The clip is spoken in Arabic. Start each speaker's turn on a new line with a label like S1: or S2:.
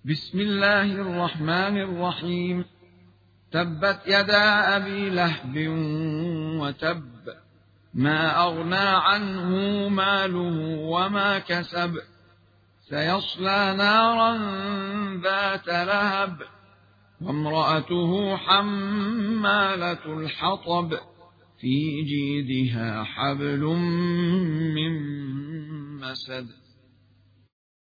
S1: بسم الله الرحمن الرحيم. تبت يدا أبي لهب وتب، ما أغنى عنه ماله وما كسب، سيصلى نارا ذات لهب، وامرأته حمالة الحطب، في جيدها حبل من مسد.